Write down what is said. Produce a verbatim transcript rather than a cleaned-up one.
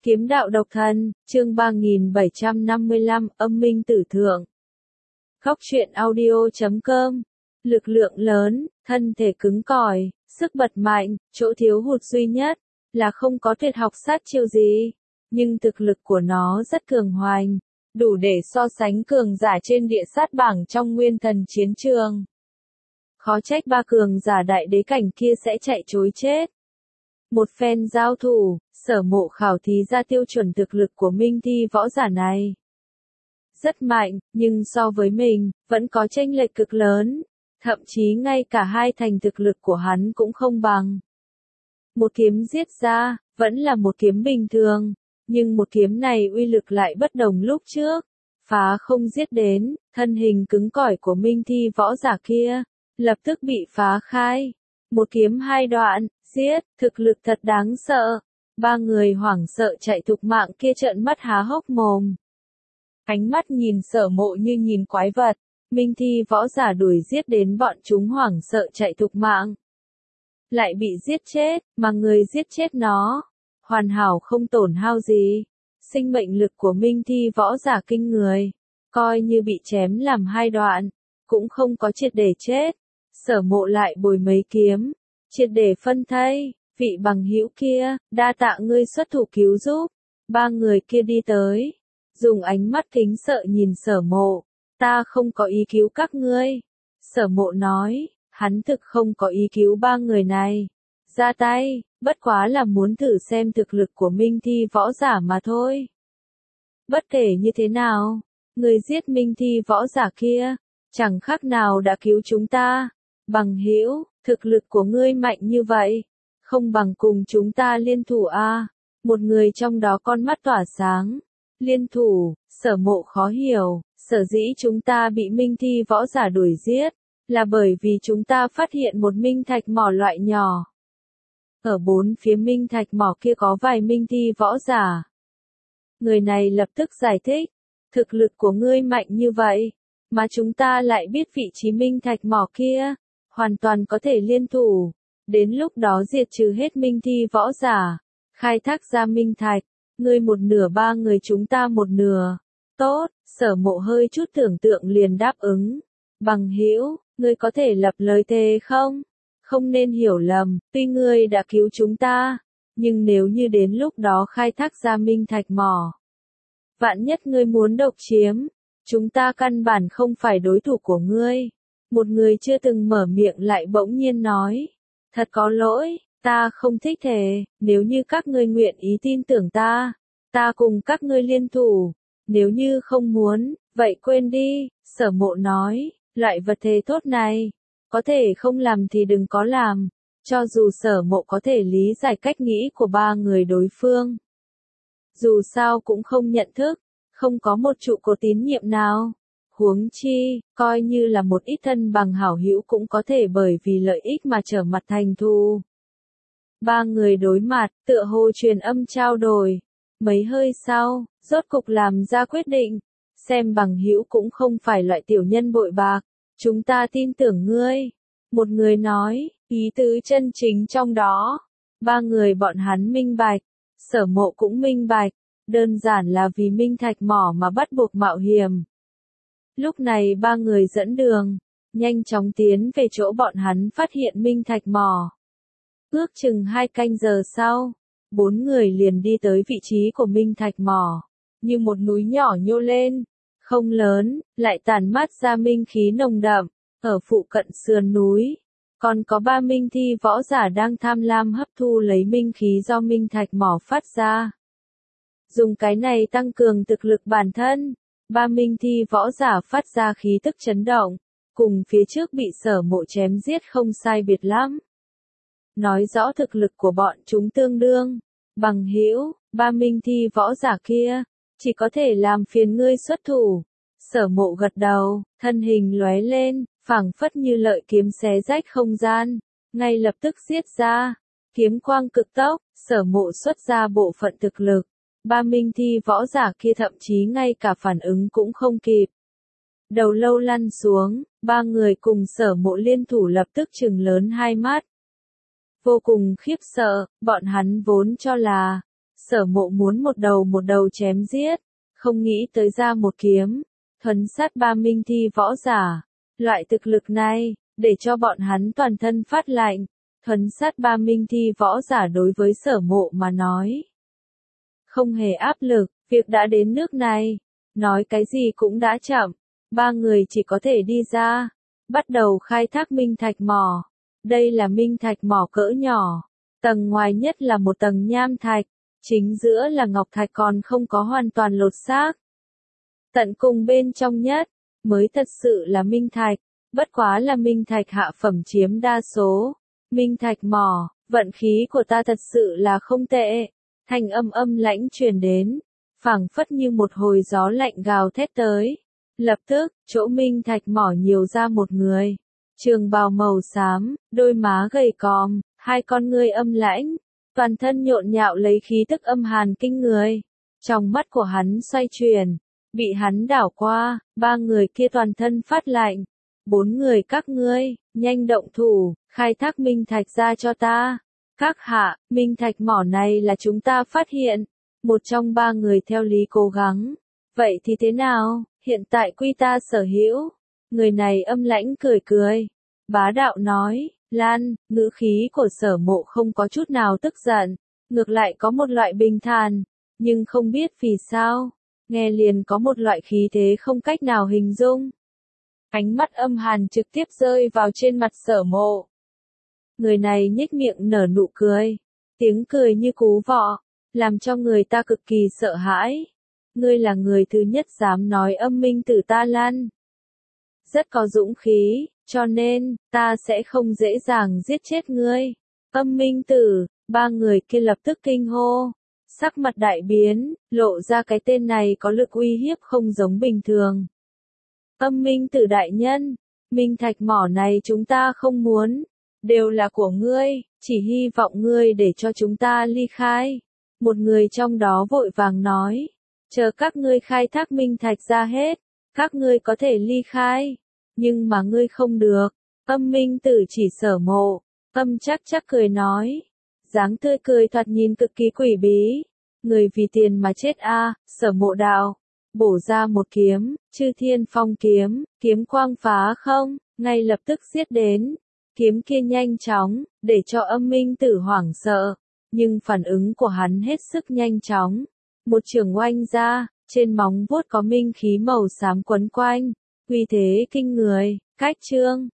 Kiếm đạo độc thân, chương ba nghìn bảy trăm năm mươi lăm, âm minh tử thượng. Góc truyện audio chấm com. Lực lượng lớn, thân thể cứng cỏi, sức bật mạnh, chỗ thiếu hụt duy nhất là không có tuyệt học sát chiêu gì, nhưng thực lực của nó rất cường hoành, đủ để so sánh cường giả trên địa sát bảng trong nguyên thần chiến trường. Khó trách ba cường giả đại đế cảnh kia sẽ chạy trối chết. Một phen giao thủ, Sở Mộ khảo thí ra tiêu chuẩn thực lực của minh thi võ giả này. Rất mạnh, nhưng so với mình, vẫn có chênh lệch cực lớn, thậm chí ngay cả hai thành thực lực của hắn cũng không bằng. Một kiếm giết ra, vẫn là một kiếm bình thường, nhưng một kiếm này uy lực lại bất đồng lúc trước, phá không giết đến, thân hình cứng cỏi của minh thi võ giả kia, lập tức bị phá khai. Một kiếm hai đoạn, giết, thực lực thật đáng sợ. Ba người hoảng sợ chạy thục mạng kia trợn mắt há hốc mồm. Ánh mắt nhìn Sở Mộ như nhìn quái vật, minh thi võ giả đuổi giết đến bọn chúng hoảng sợ chạy thục mạng. Lại bị giết chết, mà người giết chết nó, hoàn hảo không tổn hao gì. Sinh mệnh lực của minh thi võ giả kinh người, coi như bị chém làm hai đoạn, cũng không có triệt để chết. Sở Mộ lại bồi mấy kiếm, triệt để phân thây. Vị bằng hữu kia, đa tạ ngươi xuất thủ cứu giúp. Ba người kia đi tới, dùng ánh mắt kính sợ nhìn Sở Mộ. Ta không có ý cứu các ngươi. Sở Mộ nói, hắn thực không có ý cứu ba người này. Ra tay, bất quá là muốn thử xem thực lực của minh thi võ giả mà thôi. Bất kể như thế nào, người giết minh thi võ giả kia, chẳng khác nào đã cứu chúng ta. Bằng hữu, thực lực của ngươi mạnh như vậy, không bằng cùng chúng ta liên thủ a. À? Một người trong đó con mắt tỏa sáng. Liên thủ, Sở Mộ khó hiểu, sở dĩ chúng ta bị minh thi võ giả đuổi giết, là bởi vì chúng ta phát hiện một minh thạch mỏ loại nhỏ. Ở bốn phía minh thạch mỏ kia có vài minh thi võ giả. Người này lập tức giải thích, thực lực của ngươi mạnh như vậy, mà chúng ta lại biết vị trí minh thạch mỏ kia, hoàn toàn có thể liên thủ. Đến lúc đó diệt trừ hết minh thi võ giả, khai thác ra minh thạch, ngươi một nửa ba người chúng ta một nửa. Tốt, Sở Mộ hơi chút tưởng tượng liền đáp ứng. Bằng hữu, ngươi có thể lập lời thề không? Không nên hiểu lầm, tuy ngươi đã cứu chúng ta, nhưng nếu như đến lúc đó khai thác ra minh thạch mỏ, vạn nhất ngươi muốn độc chiếm, chúng ta căn bản không phải đối thủ của ngươi. Một người chưa từng mở miệng lại bỗng nhiên nói. Thật có lỗi, ta không thích thề, nếu như các ngươi nguyện ý tin tưởng ta, ta cùng các ngươi liên thủ, nếu như không muốn, vậy quên đi. Sở Mộ nói, loại vật thề tốt này, có thể không làm thì đừng có làm, cho dù Sở Mộ có thể lý giải cách nghĩ của ba người đối phương. Dù sao cũng không nhận thức, không có một trụ cột tín nhiệm nào. Huống chi, coi như là một ít thân bằng hảo hữu cũng có thể bởi vì lợi ích mà trở mặt thành thù. Ba người đối mặt, tựa hồ truyền âm trao đổi. Mấy hơi sau, rốt cục làm ra quyết định. Xem bằng hữu cũng không phải loại tiểu nhân bội bạc. Chúng ta tin tưởng ngươi. Một người nói, ý tứ chân chính trong đó. Ba người bọn hắn minh bạch. Sở Mộ cũng minh bạch. Đơn giản là vì minh thạch mỏ mà bắt buộc mạo hiểm. Lúc này ba người dẫn đường, nhanh chóng tiến về chỗ bọn hắn phát hiện minh thạch mỏ. Ước chừng hai canh giờ sau, bốn người liền đi tới vị trí của minh thạch mỏ, như một núi nhỏ nhô lên, không lớn, lại tản mát ra minh khí nồng đậm. Ở phụ cận sườn núi, còn có ba minh thi võ giả đang tham lam hấp thu lấy minh khí do minh thạch mỏ phát ra. Dùng cái này tăng cường thực lực bản thân. Ba minh thi võ giả phát ra khí tức chấn động, cùng phía trước bị Sở Mộ chém giết không sai biệt lắm. Nói rõ thực lực của bọn chúng tương đương. Bằng hữu, ba minh thi võ giả kia, chỉ có thể làm phiền ngươi xuất thủ. Sở Mộ gật đầu, thân hình lóe lên, phảng phất như lợi kiếm xé rách không gian, ngay lập tức giết ra. Kiếm quang cực tốc, Sở Mộ xuất ra bộ phận thực lực. Ba minh thi võ giả kia thậm chí ngay cả phản ứng cũng không kịp. Đầu lâu lăn xuống, ba người cùng Sở Mộ liên thủ lập tức trừng lớn hai mắt. Vô cùng khiếp sợ, bọn hắn vốn cho là Sở Mộ muốn một đầu một đầu chém giết, không nghĩ tới ra một kiếm, thuấn sát ba minh thi võ giả. Loại thực lực này, để cho bọn hắn toàn thân phát lạnh, thuấn sát ba minh thi võ giả đối với Sở Mộ mà nói. Không hề áp lực, việc đã đến nước này, nói cái gì cũng đã chậm, ba người chỉ có thể đi ra, bắt đầu khai thác minh thạch mỏ. Đây là minh thạch mỏ cỡ nhỏ, tầng ngoài nhất là một tầng nham thạch, chính giữa là ngọc thạch còn không có hoàn toàn lột xác. Tận cùng bên trong nhất, mới thật sự là minh thạch, bất quá là minh thạch hạ phẩm chiếm đa số. Minh thạch mỏ, vận khí của ta thật sự là không tệ. Thanh âm âm lãnh truyền đến, phảng phất như một hồi gió lạnh gào thét tới. Lập tức, chỗ minh thạch mỏ nhiều ra một người. Trường bào màu xám, đôi má gầy còm, hai con ngươi âm lãnh, toàn thân nhộn nhạo lấy khí tức âm hàn kinh người. Trong mắt của hắn xoay chuyển, bị hắn đảo qua, ba người kia toàn thân phát lạnh. Bốn người các ngươi, nhanh động thủ, khai thác minh thạch ra cho ta. Các hạ, minh thạch mỏ này là chúng ta phát hiện. Một trong ba người theo lý cố gắng. Vậy thì thế nào, hiện tại quy ta sở hữu. Người này âm lãnh cười cười. Bá đạo nói, Lan, ngữ khí của Sở Mộ không có chút nào tức giận. Ngược lại có một loại bình thản. Nhưng không biết vì sao, nghe liền có một loại khí thế không cách nào hình dung. Ánh mắt âm hàn trực tiếp rơi vào trên mặt Sở Mộ. Người này nhếch miệng nở nụ cười. Tiếng cười như cú vọ, làm cho người ta cực kỳ sợ hãi. Ngươi là người thứ nhất dám nói âm minh tử ta Lan. Rất có dũng khí, cho nên, ta sẽ không dễ dàng giết chết ngươi. Âm minh tử, ba người kia lập tức kinh hô. Sắc mặt đại biến, lộ ra cái tên này có lực uy hiếp không giống bình thường. Âm minh tử đại nhân, minh thạch mỏ này chúng ta không muốn, đều là của ngươi, chỉ hy vọng ngươi để cho chúng ta ly khai. Một người trong đó vội vàng nói, chờ các ngươi khai thác minh thạch ra hết, các ngươi có thể ly khai, nhưng mà ngươi không được. Âm minh tử chỉ Sở Mộ, âm chắc chắc cười nói, dáng tươi cười thoạt nhìn cực kỳ quỷ bí. Người vì tiền mà chết a, à, Sở Mộ đạo, bổ ra một kiếm, Chư Thiên Phong kiếm, kiếm quang phá không, ngay lập tức giết đến. Kiếm kia nhanh chóng, để cho âm minh tử hoảng sợ, nhưng phản ứng của hắn hết sức nhanh chóng. Một trường oanh ra, trên móng vuốt có minh khí màu xám quấn quanh, uy thế kinh người. Cách chương